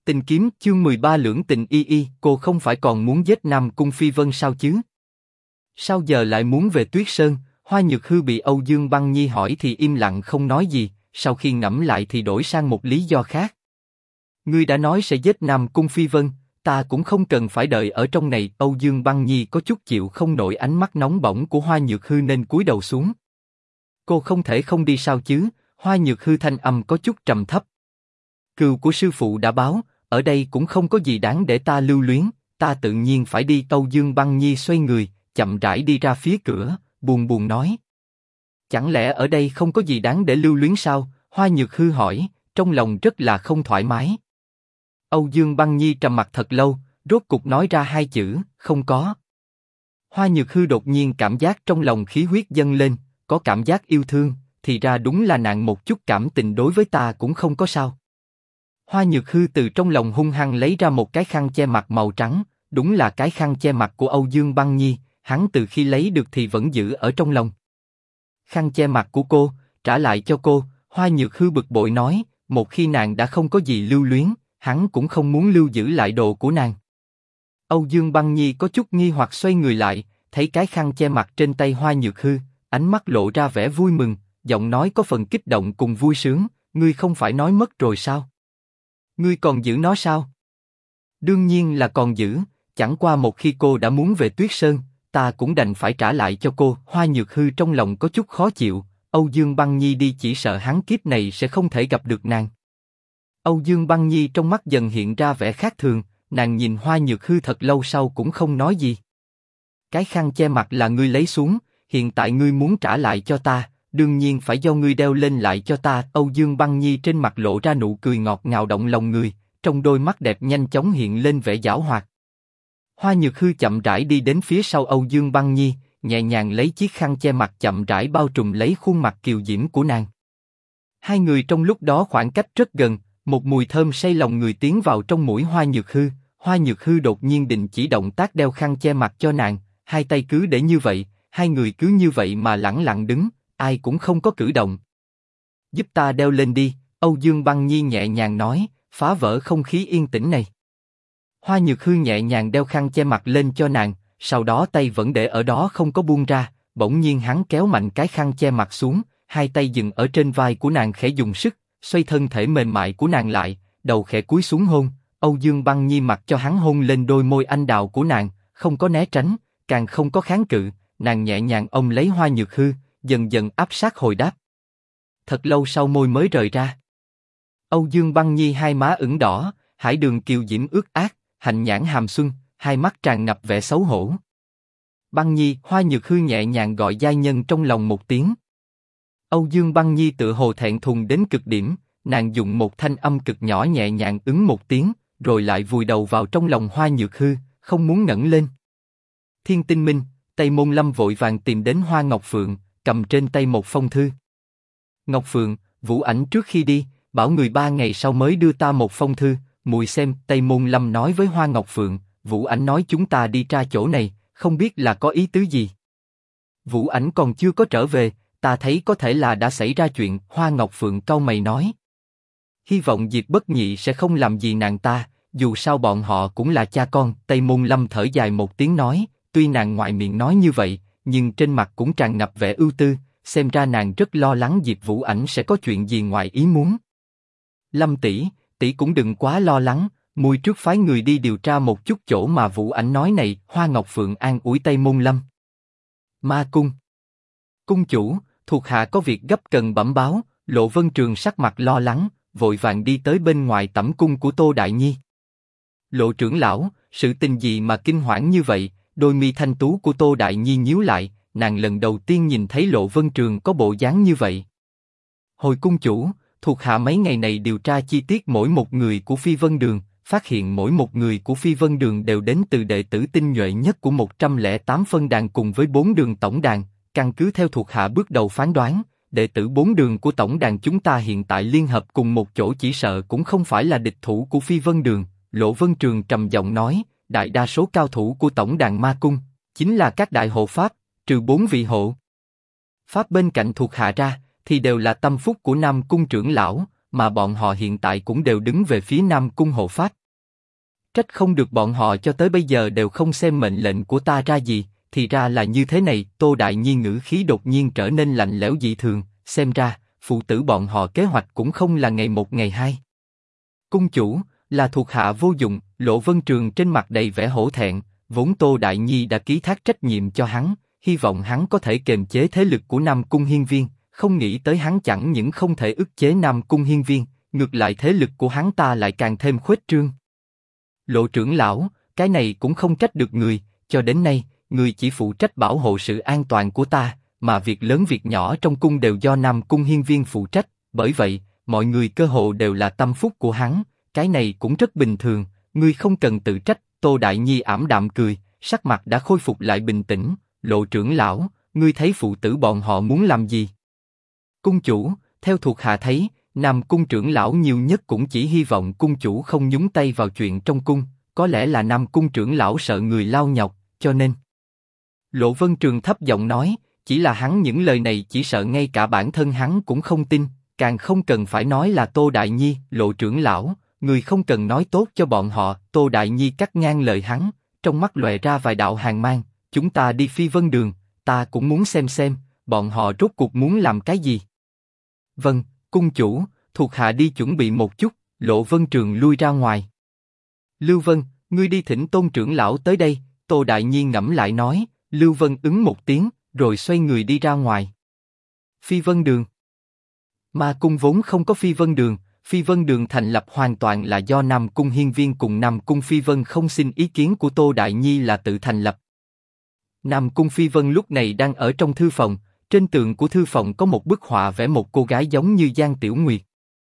Tình kiếm chương 13 lưỡng tình y y, cô không phải còn muốn giết Nam Cung Phi Vân sao chứ? Sao giờ lại muốn về Tuyết Sơn? Hoa Nhược Hư bị Âu Dương Băng Nhi hỏi thì im lặng không nói gì, sau khi ngẫm lại thì đổi sang một lý do khác. Ngươi đã nói sẽ giết Nam Cung Phi Vân, ta cũng không cần phải đợi ở trong này. Âu Dương Băng Nhi có chút chịu không nổi ánh mắt nóng bỏng của Hoa Nhược Hư nên cúi đầu xuống. Cô không thể không đi sao chứ? Hoa Nhược Hư thanh âm có chút trầm thấp. Cừu của sư phụ đã báo, ở đây cũng không có gì đáng để ta lưu luyến, ta tự nhiên phải đi. Âu Dương Băng Nhi xoay người, chậm rãi đi ra phía cửa, buồn buồn nói. Chẳng lẽ ở đây không có gì đáng để lưu luyến sao? Hoa Nhược Hư hỏi, trong lòng rất là không thoải mái. Âu Dương Băng Nhi trầm mặt thật lâu, rốt cục nói ra hai chữ, không có. Hoa Nhược Hư đột nhiên cảm giác trong lòng khí huyết dâng lên, có cảm giác yêu thương, thì ra đúng là nàng một chút cảm tình đối với ta cũng không có sao. Hoa Nhược Hư từ trong lòng hung hăng lấy ra một cái khăn che mặt màu trắng, đúng là cái khăn che mặt của Âu Dương Băng Nhi, hắn từ khi lấy được thì vẫn giữ ở trong lòng. Khăn che mặt của cô, trả lại cho cô. Hoa Nhược Hư bực bội nói, một khi nàng đã không có gì lưu luyến, hắn cũng không muốn lưu giữ lại đồ của nàng. Âu Dương Băng Nhi có chút nghi hoặc xoay người lại, thấy cái khăn che mặt trên tay Hoa Nhược Hư, ánh mắt lộ ra vẻ vui mừng, giọng nói có phần kích động cùng vui sướng, ngươi không phải nói mất rồi sao? Ngươi còn giữ nó sao? Đương nhiên là còn giữ, chẳng qua một khi cô đã muốn về Tuyết Sơn, ta cũng đành phải trả lại cho cô. Hoa Nhược Hư trong lòng có chút khó chịu, Âu Dương Băng Nhi đi chỉ sợ hắn kiếp này sẽ không thể gặp được nàng. Âu Dương Băng Nhi trong mắt dần hiện ra vẻ khác thường, nàng nhìn Hoa Nhược Hư thật lâu sau cũng không nói gì. Cái khăn che mặt là ngươi lấy xuống, hiện tại ngươi muốn trả lại cho ta, đương nhiên phải do ngươi đeo lên lại cho ta. Âu Dương Băng Nhi trên mặt lộ ra nụ cười ngọt ngào động lòng người, trong đôi mắt đẹp nhanh chóng hiện lên vẻ giảo hoạt. Hoa Nhược Hư chậm rãi đi đến phía sau Âu Dương Băng Nhi, nhẹ nhàng lấy chiếc khăn che mặt chậm rãi bao trùm lấy khuôn mặt kiều diễm của nàng. Hai người trong lúc đó khoảng cách rất gần, một mùi thơm say lòng người tiến vào trong mũi Hoa Nhược Hư. Hoa Nhược Hư đột nhiên đình chỉ động tác đeo khăn che mặt cho nàng, hai tay cứ để như vậy, hai người cứ như vậy mà lẳng lặng đứng, ai cũng không có cử động. Giúp ta đeo lên đi, Âu Dương Băng Nhi nhẹ nhàng nói, phá vỡ không khí yên tĩnh này. Hoa Nhược Hư nhẹ nhàng đeo khăn che mặt lên cho nàng, sau đó tay vẫn để ở đó không có buông ra, bỗng nhiên hắn kéo mạnh cái khăn che mặt xuống, hai tay dừng ở trên vai của nàng khẽ dùng sức, xoay thân thể mềm mại của nàng lại, đầu khẽ cúi xuống hôn. Âu Dương Băng Nhi mặc cho hắn hôn lên đôi môi anh đào của nàng, không có né tránh, càng không có kháng cự, nàng nhẹ nhàng ôm lấy Hoa Nhược Hư, dần dần áp sát hồi đáp. Thật lâu sau môi mới rời ra. Âu Dương Băng Nhi hai má ửng đỏ, hải đường kiều diễm ướt át, hạnh nhãn hàm xuân, hai mắt tràn ngập vẻ xấu hổ. Băng Nhi, Hoa Nhược Hư nhẹ nhàng gọi giai nhân trong lòng một tiếng. Âu Dương Băng Nhi tựa hồ thẹn thùng đến cực điểm, nàng dùng một thanh âm cực nhỏ nhẹ nhàng ứng một tiếng, rồi lại vùi đầu vào trong lòng Hoa Nhược Hư, không muốn ngẩng lên. Thiên Tinh Minh, Tây Môn Lâm vội vàng tìm đến Hoa Ngọc Phượng, cầm trên tay một phong thư. Ngọc Phượng, Vũ Ảnh trước khi đi, bảo người 3 ngày sau mới đưa ta một phong thư, muội xem. Tây Môn Lâm nói với Hoa Ngọc Phượng, Vũ Ảnh nói chúng ta đi tra chỗ này, không biết là có ý tứ gì. Vũ Ảnh còn chưa có trở về, ta thấy có thể là đã xảy ra chuyện. Hoa Ngọc Phượng cau mày nói. Hy vọng Diệp Bất Nhị sẽ không làm gì nàng ta, dù sao bọn họ cũng là cha con. Tây Môn Lâm thở dài một tiếng nói, tuy nàng ngoại miệng nói như vậy, nhưng trên mặt cũng tràn ngập vẻ ưu tư, xem ra nàng rất lo lắng Diệp Vũ Ảnh sẽ có chuyện gì ngoài ý muốn. Lâm tỷ, tỷ cũng đừng quá lo lắng, muội trước phái người đi điều tra một chút chỗ mà Vũ Ảnh nói này. Hoa Ngọc Phượng an ủi Tây Môn Lâm. Ma cung. Cung chủ, thuộc hạ có việc gấp cần bẩm báo. Lộ Vân Trường sắc mặt lo lắng, vội vàng đi tới bên ngoài tẩm cung của Tô Đại Nhi. Lộ trưởng lão, sự tình gì mà kinh hoảng như vậy? Đôi mi thanh tú của Tô Đại Nhi nhíu lại, nàng lần đầu tiên nhìn thấy Lộ Vân Trường có bộ dáng như vậy. Hồi cung chủ, thuộc hạ mấy ngày này điều tra chi tiết mỗi một người của Phi Vân Đường, phát hiện mỗi một người của Phi Vân Đường đều đến từ đệ tử tinh nhuệ nhất của 108 phân đàn cùng với 4 đường tổng đàn. Căn cứ theo thuộc hạ bước đầu phán đoán, đệ tử 4 đường của tổng đàn chúng ta hiện tại liên hợp cùng một chỗ chỉ sợ cũng không phải là địch thủ của Phi Vân Đường. Lộ Vân Trường trầm giọng nói, đại đa số cao thủ của tổng đàn ma cung chính là các đại hộ pháp, trừ 4 vị hộ pháp bên cạnh thuộc hạ ra, thì đều là tâm phúc của Nam Cung trưởng lão. mà bọn họ hiện tại cũng đều đứng về phía Nam Cung hộ pháp. Trách không được bọn họ cho tới bây giờ đều không xem mệnh lệnh của ta ra gì, thì ra là như thế này. Tô Đại Nhi ngữ khí đột nhiên trở nên lạnh lẽo dị thường, xem ra, phụ tử bọn họ kế hoạch cũng không là ngày một ngày hai. Cung chủ, là thuộc hạ vô dụng. Lộ Vân Trường trên mặt đầy vẻ hổ thẹn, vốn Tô Đại Nhi đã ký thác trách nhiệm cho hắn, hy vọng hắn có thể kiềm chế thế lực của Nam Cung Hiên Viên, không nghĩ tới hắn chẳng những không thể ức chế Nam Cung Hiên Viên, ngược lại thế lực của hắn ta lại càng thêm khuếch trương. Lộ trưởng lão, cái này cũng không trách được người, cho đến nay, người chỉ phụ trách bảo hộ sự an toàn của ta, mà việc lớn việc nhỏ trong cung đều do Nam Cung Hiên Viên phụ trách, bởi vậy, mọi người cơ hồ đều là tâm phúc của hắn, cái này cũng rất bình thường, ngươi không cần tự trách. Tô Đại Nhi ảm đạm cười, sắc mặt đã khôi phục lại bình tĩnh. Lộ trưởng lão, ngươi thấy phụ tử bọn họ muốn làm gì? Cung chủ, theo thuộc hạ thấy, Nam Cung trưởng lão nhiều nhất cũng chỉ hy vọng cung chủ không nhúng tay vào chuyện trong cung, có lẽ là Nam Cung trưởng lão sợ người lao nhọc, cho nên. Lộ Vân Trường thấp giọng nói, chỉ là hắn những lời này chỉ sợ ngay cả bản thân hắn cũng không tin, càng không cần phải nói là Tô Đại Nhi. Lộ trưởng lão, người không cần nói tốt cho bọn họ. Tô Đại Nhi cắt ngang lời hắn, trong mắt lóe ra vài đạo hàn mang. Chúng ta đi Phi Vân Đường, ta cũng muốn xem, bọn họ rốt cuộc muốn làm cái gì. Vâng, cung chủ, thuộc hạ đi chuẩn bị một chút. Lộ Vân Trường lui ra ngoài. Lưu Vân, ngươi đi thỉnh Tôn trưởng lão tới đây. Tô Đại Nhi ngẫm lại nói. Lưu Vân ứng một tiếng, rồi xoay người đi ra ngoài. Phi Vân Đường. Ma cung vốn không có Phi Vân Đường. Phi Vân Đường thành lập hoàn toàn là do Nam Cung Hiên Viên cùng Nam Cung Phi Vân không xin ý kiến của Tô Đại Nhi là tự thành lập. Nam Cung Phi Vân lúc này đang ở trong thư phòng, trên tường của thư phòng có một bức họa vẽ một cô gái giống như Giang Tiểu Nguyệt.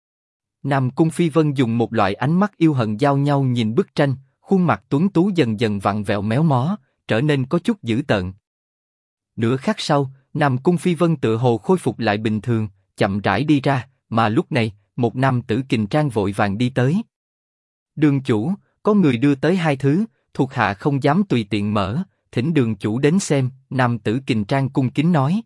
Nam Cung Phi Vân dùng một loại ánh mắt yêu hận giao nhau nhìn bức tranh, khuôn mặt tuấn tú dần dần vặn vẹo méo mó, trở nên có chút dữ tợn. Nửa khắc sau, Nam Cung Phi Vân tựa hồ khôi phục lại bình thường, chậm rãi đi ra, mà lúc này, một nam tử kình trang vội vàng đi tới. Đường chủ, có người đưa tới hai thứ, thuộc hạ không dám tùy tiện mở, thỉnh đường chủ đến xem. Nam tử kình trang cung kính nói.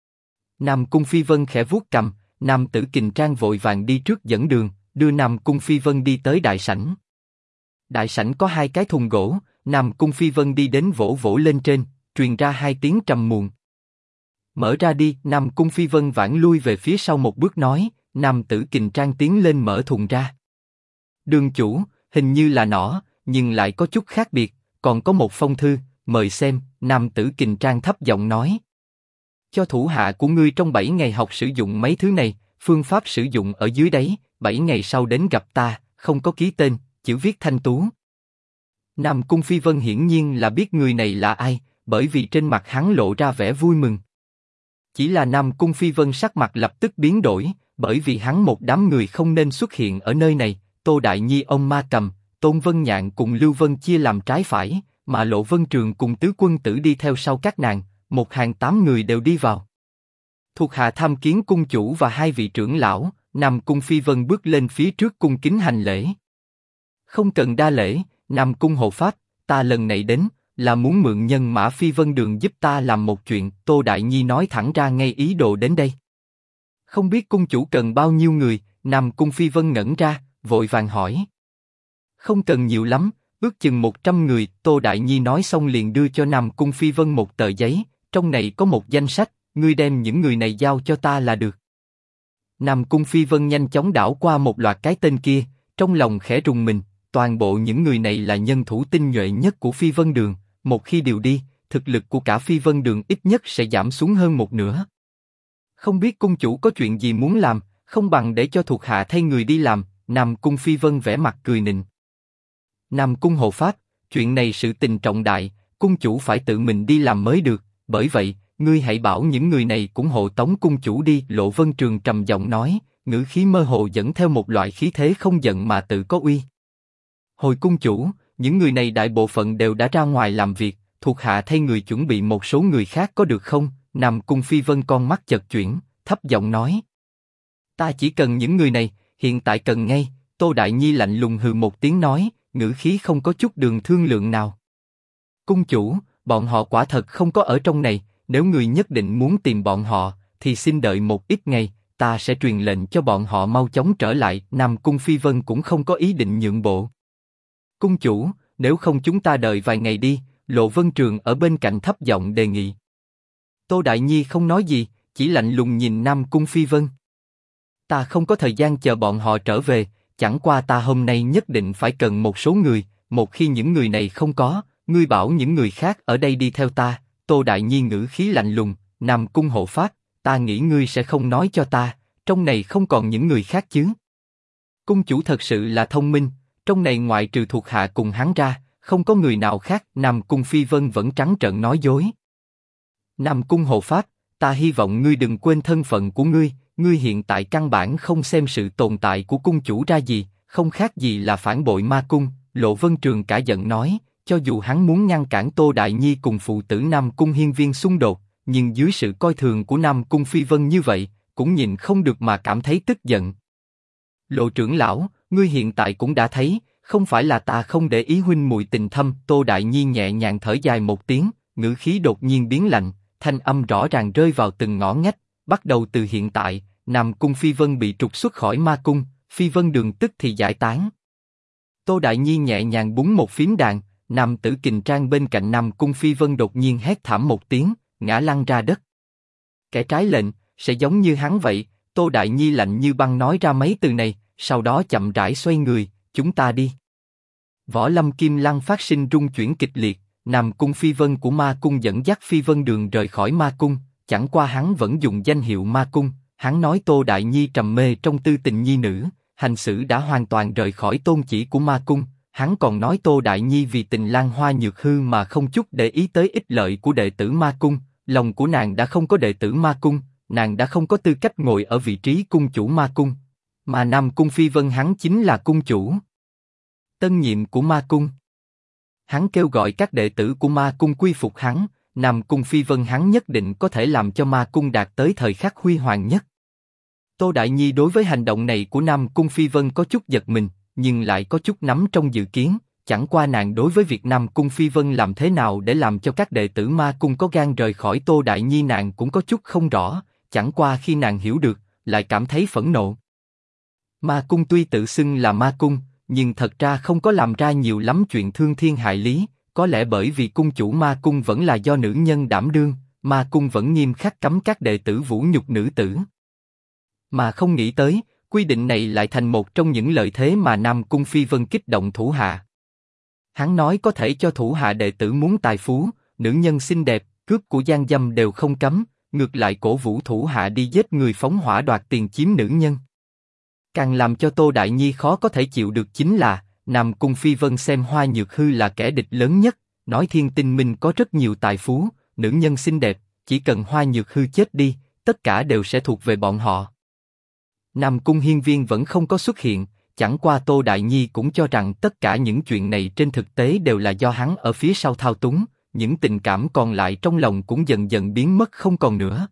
Nam Cung Phi Vân khẽ vuốt cằm, nam tử kình trang vội vàng đi trước dẫn đường, đưa Nam Cung Phi Vân đi tới đại sảnh. Đại sảnh có hai cái thùng gỗ, Nam Cung Phi Vân đi đến vỗ vỗ lên trên, truyền ra hai tiếng trầm muộn. Mở ra đi. Nam Cung Phi Vân vãn lui về phía sau một bước nói. Nam tử kình trang tiến lên mở thùng ra. Đường chủ, hình như là nỏ, nhưng lại có chút khác biệt, còn có một phong thư, mời xem. Nam tử kình trang thấp giọng nói. Cho thủ hạ của ngươi trong 7 ngày học sử dụng mấy thứ này, phương pháp sử dụng ở dưới đấy, 7 ngày sau đến gặp ta, không có ký tên, chữ viết thanh tú. Nam Cung Phi Vân hiển nhiên là biết người này là ai, bởi vì trên mặt hắn lộ ra vẻ vui mừng. Chỉ là Nam Cung Phi Vân sắc mặt lập tức biến đổi, bởi vì hắn một đám người không nên xuất hiện ở nơi này. Tô Đại Nhi, ông Ma Cầm, Tôn Vân Nhạn cùng Lưu Vân chia làm trái phải, mà Lộ Vân Trường cùng tứ quân tử đi theo sau các nàng, một hàng 8 người đều đi vào. Thuộc hạ tham kiến cung chủ và hai vị trưởng lão. Nam Cung Phi Vân bước lên phía trước cung kính hành lễ. Không cần đa lễ, Nam Cung hộ pháp, ta lần này đến là muốn mượn nhân mã Phi Vân Đường giúp ta làm một chuyện. Tô Đại Nhi nói thẳng ra ngay ý đồ đến đây. Không biết cung chủ cần bao nhiêu người? Nam Cung Phi Vân ngẩn ra, vội vàng hỏi. Không cần nhiều lắm, ước chừng 100 người. Tô Đại Nhi nói xong liền đưa cho Nam Cung Phi Vân một tờ giấy, trong này có một danh sách, ngươi đem những người này giao cho ta là được. Nam Cung Phi Vân nhanh chóng đảo qua một loạt cái tên kia, trong lòng khẽ rùng mình, toàn bộ những người này là nhân thủ tinh nhuệ nhất của Phi Vân Đường, một khi điều đi, thực lực của cả Phi Vân Đường ít nhất sẽ giảm xuống hơn một nửa. Không biết cung chủ có chuyện gì muốn làm, không bằng để cho thuộc hạ thay người đi làm. Nam Cung Phi Vân vẻ mặt cười nịnh. Nam Cung hộ pháp, chuyện này sự tình trọng đại, cung chủ phải tự mình đi làm mới được, bởi vậy, ngươi hãy bảo những người này cũng hộ tống cung chủ đi. Lộ Vân Trường trầm giọng nói, ngữ khí mơ hồ dẫn theo một loại khí thế không giận mà tự có uy. Hồi cung chủ, những người này đại bộ phận đều đã ra ngoài làm việc, thuộc hạ thay người chuẩn bị một số người khác có được không? Nam Cung Phi Vân con mắt chợt chuyển, thấp giọng nói. Ta chỉ cần những người này, hiện tại cần ngay. Tô Đại Nhi lạnh lùng hừ một tiếng nói, ngữ khí không có chút đường thương lượng nào. Cung chủ, bọn họ quả thật không có ở trong này, nếu người nhất định muốn tìm bọn họ, thì xin đợi một ít ngày, ta sẽ truyền lệnh cho bọn họ mau chóng trở lại. Nam Cung Phi Vân cũng không có ý định nhượng bộ. Cung chủ, nếu không chúng ta đợi vài ngày đi, Lộ Vân Trường ở bên cạnh thấp giọng đề nghị. Tô Đại Nhi không nói gì, chỉ lạnh lùng nhìn Nam Cung Phi Vân. Ta không có thời gian chờ bọn họ trở về, chẳng qua ta hôm nay nhất định phải cần một số người, một khi những người này không có, ngươi bảo những người khác ở đây đi theo ta. Tô Đại Nhi ngữ khí lạnh lùng, Nam Cung hộ pháp, ta nghĩ ngươi sẽ không nói cho ta, trong này không còn những người khác chứ? Cung chủ thật sự là thông minh, trong này ngoại trừ thuộc hạ cùng hắn ra, không có người nào khác. Nam Cung Phi Vân vẫn trắng trợn nói dối. Nam Cung hộ pháp, ta hy vọng ngươi đừng quên thân phận của ngươi, ngươi hiện tại căn bản không xem sự tồn tại của cung chủ ra gì, không khác gì là phản bội ma cung. Lộ Vân Trường cả giận nói, cho dù hắn muốn ngăn cản Tô Đại Nhi cùng phụ tử Nam Cung Hiên Viên xung đột, nhưng dưới sự coi thường của Nam Cung Phi Vân như vậy, cũng nhìn không được mà cảm thấy tức giận. Lộ trưởng lão, ngươi hiện tại cũng đã thấy, không phải là ta không để ý huynh muội tình thâm. Tô Đại Nhi nhẹ nhàng thở dài một tiếng, ngữ khí đột nhiên biến lạnh, thanh âm rõ ràng rơi vào từng ngõ ngách. Bắt đầu từ hiện tại, Nam Cung Phi Vân bị trục xuất khỏi ma cung, Phi Vân Đường tức thì giải tán. Tô Đại Nhi nhẹ nhàng búng một phím đàn, nam tử kình trang bên cạnh Nam Cung Phi Vân đột nhiên hét thảm một tiếng, ngã lăn ra đất. Kẻ trái lệnh, sẽ giống như hắn vậy. Tô Đại Nhi lạnh như băng nói ra mấy từ này, sau đó chậm rãi xoay người, chúng ta đi. Võ Lâm Kim Lăng phát sinh rung chuyển kịch liệt, Nam Cung Phi Vân của ma cung dẫn dắt Phi Vân Đường rời khỏi ma cung, chẳng qua hắn vẫn dùng danh hiệu ma cung. Hắn nói Tô Đại Nhi trầm mê trong tư tình nhi nữ, hành xử đã hoàn toàn rời khỏi tôn chỉ của ma cung. Hắn còn nói Tô Đại Nhi vì tình Lan Hoa Nhược Hư mà không chút để ý tới ích lợi của đệ tử ma cung. Lòng của nàng đã không có đệ tử ma cung, nàng đã không có tư cách ngồi ở vị trí cung chủ ma cung, mà Nam Cung Phi Vân hắn chính là cung chủ tân nhiệm của ma cung. Hắn kêu gọi các đệ tử của ma cung quy phục hắn. Nam Cung Phi Vân hắn nhất định có thể làm cho ma cung đạt tới thời khắc huy hoàng nhất. Tô Đại Nhi đối với hành động này của Nam Cung Phi Vân có chút giật mình, nhưng lại có chút nắm trong dự kiến. Chẳng qua nàng đối với việc Nam Cung Phi Vân làm thế nào để làm cho các đệ tử ma cung có gan rời khỏi Tô Đại Nhi nàng cũng có chút không rõ. Chẳng qua khi nàng hiểu được, lại cảm thấy phẫn nộ. Ma cung tuy tự xưng là ma cung, nhưng thật ra không có làm ra nhiều lắm chuyện thương thiên hại lý. Có lẽ bởi vì cung chủ ma cung vẫn là do nữ nhân đảm đương, ma cung vẫn nghiêm khắc cấm các đệ tử vũ nhục nữ tử. Mà không nghĩ tới, quy định này lại thành một trong những lợi thế mà Nam Cung Phi Vân kích động thủ hạ. Hắn nói có thể cho thủ hạ đệ tử muốn tài phú, nữ nhân xinh đẹp, cướp của gian dâm đều không cấm, ngược lại cổ vũ thủ hạ đi giết người phóng hỏa đoạt tiền chiếm nữ nhân. Càng làm cho Tô Đại Nhi khó có thể chịu được chính là, Nam Cung Phi Vân xem Hoa Nhược Hư là kẻ địch lớn nhất, nói Thiên Tinh Minh có rất nhiều tài phú, nữ nhân xinh đẹp, chỉ cần Hoa Nhược Hư chết đi, tất cả đều sẽ thuộc về bọn họ. Nam Cung Hiên Viên vẫn không có xuất hiện, chẳng qua Tô Đại Nhi cũng cho rằng tất cả những chuyện này trên thực tế đều là do hắn ở phía sau thao túng, những tình cảm còn lại trong lòng cũng dần dần biến mất không còn nữa.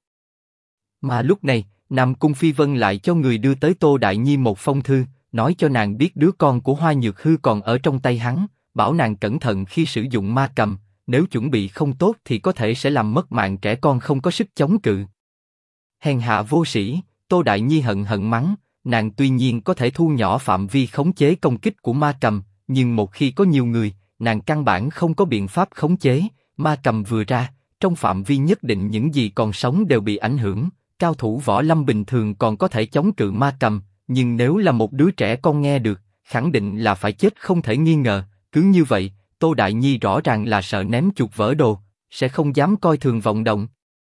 Mà lúc này, Nam Cung Phi Vân lại cho người đưa tới Tô Đại Nhi một phong thư, nói cho nàng biết đứa con của Hoa Nhược Hư còn ở trong tay hắn, bảo nàng cẩn thận khi sử dụng ma cầm, nếu chuẩn bị không tốt thì có thể sẽ làm mất mạng trẻ con không có sức chống cự. Hèn hạ vô sĩ, Tô Đại Nhi hận hận mắng, nàng tuy nhiên có thể thu nhỏ phạm vi khống chế công kích của ma cầm, nhưng một khi có nhiều người, nàng căn bản không có biện pháp khống chế, ma cầm vừa ra, trong phạm vi nhất định những gì còn sống đều bị ảnh hưởng, cao thủ võ lâm bình thường còn có thể chống cự ma cầm, nhưng nếu là một đứa trẻ con nghe được, khẳng định là phải chết không thể nghi ngờ. Cứ như vậy, Tô Đại Nhi rõ ràng là sợ ném chuột vỡ đồ, sẽ không dám coi thường vọng động.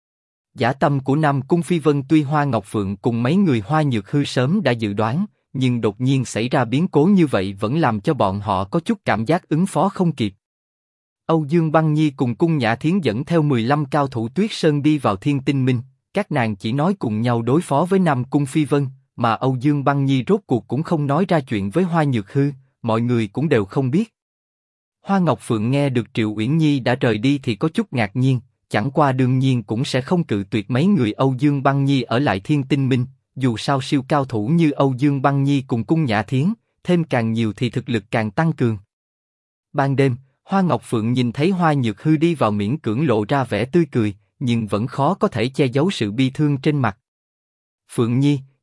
Dã tâm của Nam Cung Phi Vân tuy Hoa Ngọc Phượng cùng mấy người Hoa Nhược Hư sớm đã dự đoán, nhưng đột nhiên xảy ra biến cố như vậy vẫn làm cho bọn họ có chút cảm giác ứng phó không kịp. Âu Dương Băng Nhi cùng Cung Nhã Thiến dẫn theo 15 cao thủ Tuyết Sơn đi vào Thiên Tinh Minh, các nàng chỉ nói cùng nhau đối phó với Nam Cung Phi Vân, mà Âu Dương Băng Nhi rốt cuộc cũng không nói ra chuyện với Hoa Nhược Hư, mọi người cũng đều không biết. Hoa Ngọc Phượng nghe được Triệu Uyển Nhi đã rời đi thì có chút ngạc nhiên, chẳng qua đương nhiên cũng sẽ không cự tuyệt mấy người Âu Dương Băng Nhi ở lại Thiên Tinh Minh, dù sao siêu cao thủ như Âu Dương Băng Nhi cùng Cung Nhã Thiến, thêm càng nhiều thì thực lực càng tăng cường. Ban đêm, Hoa Ngọc Phượng nhìn thấy Hoa Nhược Hư đi vào miễn cưỡng lộ ra vẻ tươi cười, nhưng vẫn khó có thể che giấu sự bi thương trên mặt. Phượng Nhi,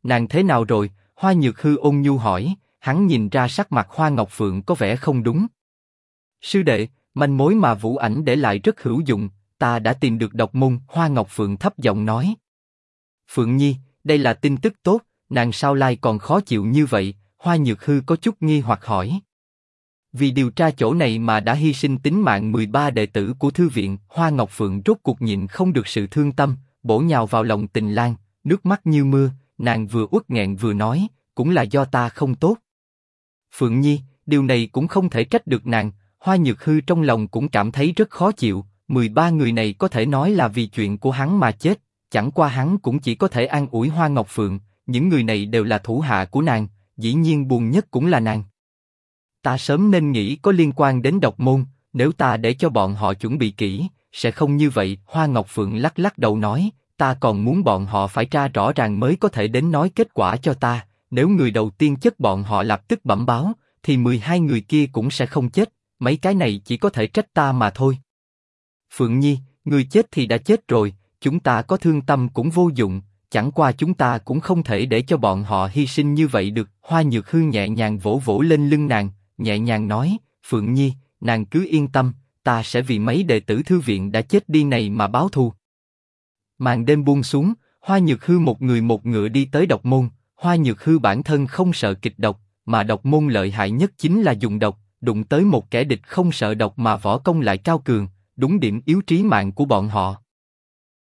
nàng thế nào rồi? Hoa Nhược Hư ôn nhu hỏi, hắn nhìn ra sắc mặt Hoa Ngọc Phượng có vẻ không đúng. Sư đệ, manh mối mà Vũ Ảnh để lại rất hữu dụng, ta đã tìm được độc môn. Hoa Ngọc Phượng thấp giọng nói. Phượng Nhi, đây là tin tức tốt, nàng sao lai còn khó chịu như vậy? Hoa Nhược Hư có chút nghi hoặc hỏi. Vì điều tra chỗ này mà đã hy sinh tính mạng 13 đệ tử của thư viện. Hoa Ngọc Phượng rốt cuộc nhịn không được sự thương tâm, bổ nhào vào lòng Tình Lang, nước mắt như mưa, nàng vừa uất nghẹn vừa nói, cũng là do ta không tốt. Phượng Nhi, điều này cũng không thể trách được nàng. Hoa Nhược Hư trong lòng cũng cảm thấy rất khó chịu, 13 người này có thể nói là vì chuyện của hắn mà chết, chẳng qua hắn cũng chỉ có thể an ủi Hoa Ngọc Phượng, những người này đều là thủ hạ của nàng, dĩ nhiên buồn nhất cũng là nàng. Ta sớm nên nghĩ có liên quan đến độc môn, nếu ta để cho bọn họ chuẩn bị kỹ, sẽ không như vậy. Hoa Ngọc Phượng lắc lắc đầu nói, ta còn muốn bọn họ phải tra rõ ràng mới có thể đến nói kết quả cho ta, nếu người đầu tiên chết bọn họ lập tức bẩm báo, thì 12 người kia cũng sẽ không chết, mấy cái này chỉ có thể trách ta mà thôi. Phượng Nhi, người chết thì đã chết rồi, chúng ta có thương tâm cũng vô dụng, chẳng qua chúng ta cũng không thể để cho bọn họ hy sinh như vậy được. Hoa Nhược Hư nhẹ nhàng vỗ vỗ lên lưng nàng, nhẹ nhàng nói, Phượng Nhi, nàng cứ yên tâm, ta sẽ vì mấy đệ tử thư viện đã chết đi này mà báo thù. Màn đêm buông xuống, Hoa Nhược Hư một người một ngựa đi tới độc môn. Hoa Nhược Hư bản thân không sợ kịch độc, mà độc môn lợi hại nhất chính là dùng độc, đụng tới một kẻ địch không sợ độc mà võ công lại cao cường, đúng điểm yếu trí mạng của bọn họ.